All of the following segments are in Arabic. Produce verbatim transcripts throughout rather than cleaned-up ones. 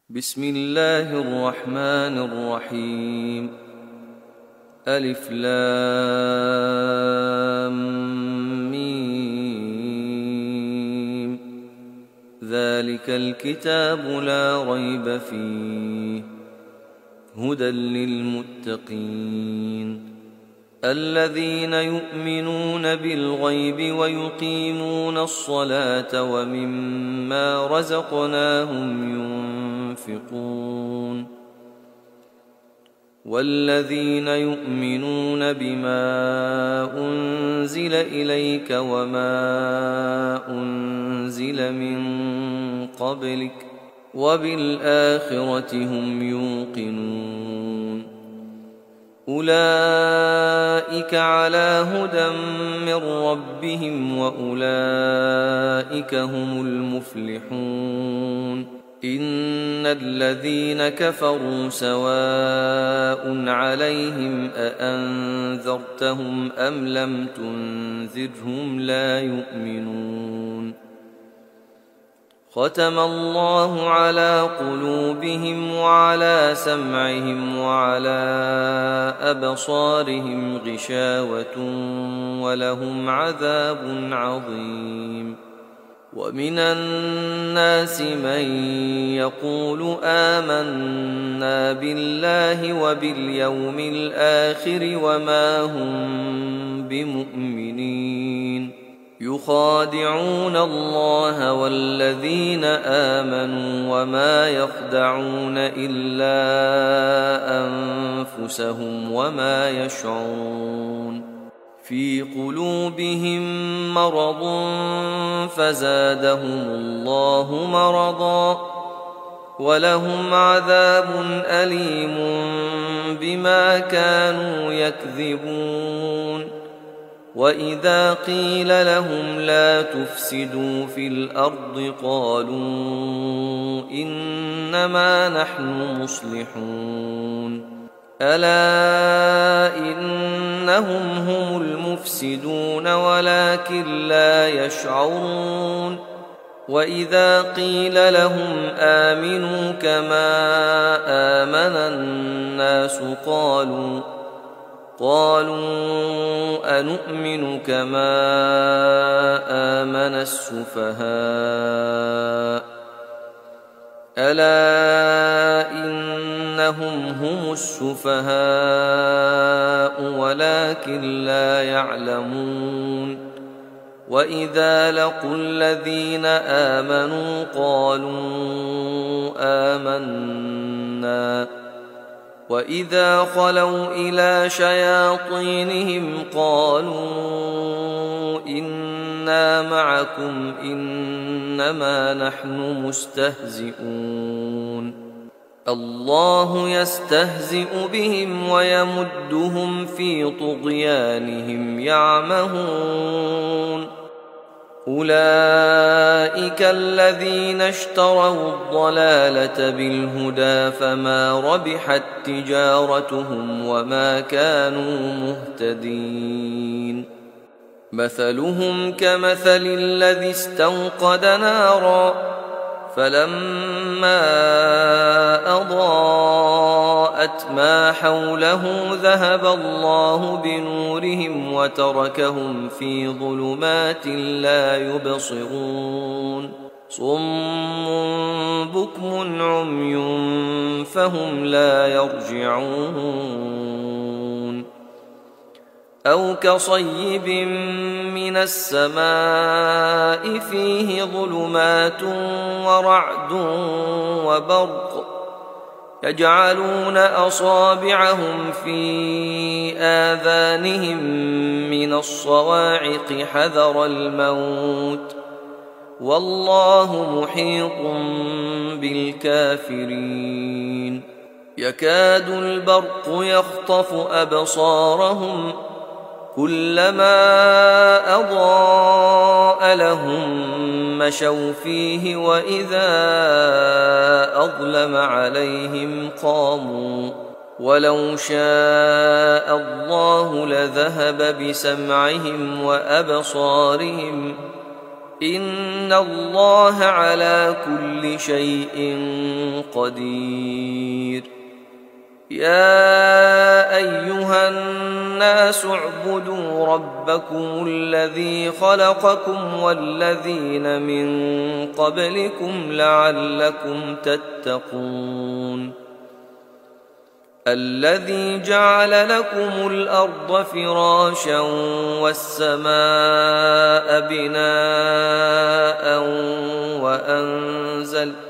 بسم الله الرحمن الرحيم. ألف لام ميم. ذلك الكتاب لا ريب فيه هدى للمتقين الذين يؤمنون بالغيب ويقيمون الصلاة ومما رزقناهم ينفقون والذين يؤمنون بما أنزل إليك وما أنزل من قبلك وبالآخرة هم يوقنون أولئك على هدى من ربهم وأولئك هم المفلحون إن الذين كفروا سواء عليهم أأنذرتهم أم لم تنذرهم لا يؤمنون ختم الله على قلوبهم وعلى سمعهم وعلى أبصارهم غشاوة ولهم عذاب عظيم ومن الناس من يقول آمنا بالله وباليوم الآخر وما هم بمؤمنين يخادعون الله والذين آمنوا وما يخدعون إلا أنفسهم وما يشعرون في قلوبهم مرض فزادهم الله مرضا ولهم عذاب أليم بما كانوا يكذبون وإذا قيل لهم لا تفسدوا في الأرض قالوا إنما نحن مصلحون ألا إنهم هم المفسدون ولكن لا يشعرون وإذا قيل لهم آمنوا كما آمن الناس قالوا قالوا أنؤمن كما آمن السفهاء ألا إنهم هم السفهاء ولكن لا يعلمون وإذا لقوا الذين آمنوا قالوا آمنا وإذا خلوا إلى شياطينهم قالوا إنا معكم إنما نحن مستهزئون الله يستهزئ بهم ويمدهم في طغيانهم يعمهون أولئك الذين اشتروا الضلالة بالهدى فما ربحت تجارتهم وما كانوا مهتدين مثلهم كمثل الذي استوقد نارا فلما أضاءت ما حوله ذهب الله بنورهم وتركهم في ظلمات لا يبصرون صم بكم عمي فهم لا يرجعون أو كصيب من السماء فيه ظلمات ورعد وبرق يجعلون أصابعهم في آذانهم من الصواعق حذر الموت والله محيط بالكافرين يكاد البرق يخطف أبصارهم كلما أضاء لهم مشوا فيه وإذا أظلم عليهم قاموا ولو شاء الله لذهب بسمعهم وأبصارهم إن الله على كل شيء قدير. يا أيها الناس اعبدوا ربكم الذي خلقكم والذين من قبلكم لعلكم تتقون. الذي جعل لكم الأرض فراشا والسماء بناء وأنزل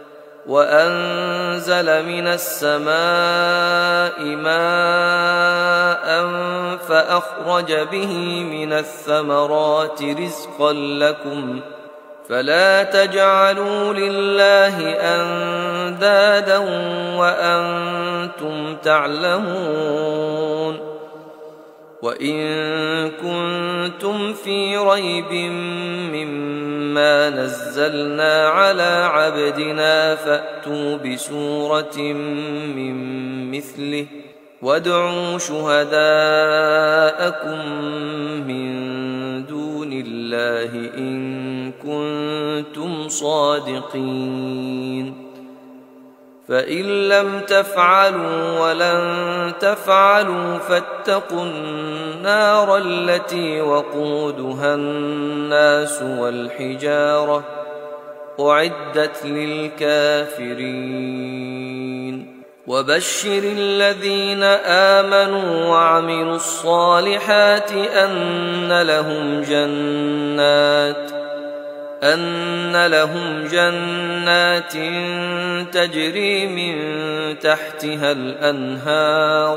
وأنزل من السماء ماء فأخرج به من الثمرات رزقا لكم فلا تجعلوا لله أندادا وأنتم تعلمون. وإن كنتم في ريب مما نزلنا على عبدنا فأتوا بسورة من مثله وادعوا شهداءكم من دون الله إن كنتم صادقين. فإن لم تفعلوا ولن تفعلوا فاتقوا النار التي وقودها الناس والحجارة أعدت للكافرين. وبشر الذين آمنوا وعملوا الصالحات أن لهم جنات أن لهم جنات تجري من تحتها الأنهار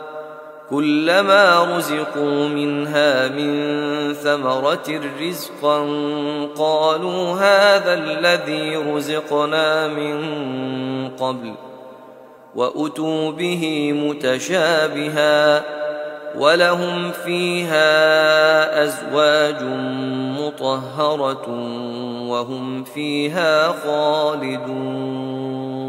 كلما رزقوا منها من ثمرة رزقا قالوا هذا الذي رزقنا من قبل وأتوا به متشابها ولهم فيها أزواج مطهرة وهم فيها خالدون.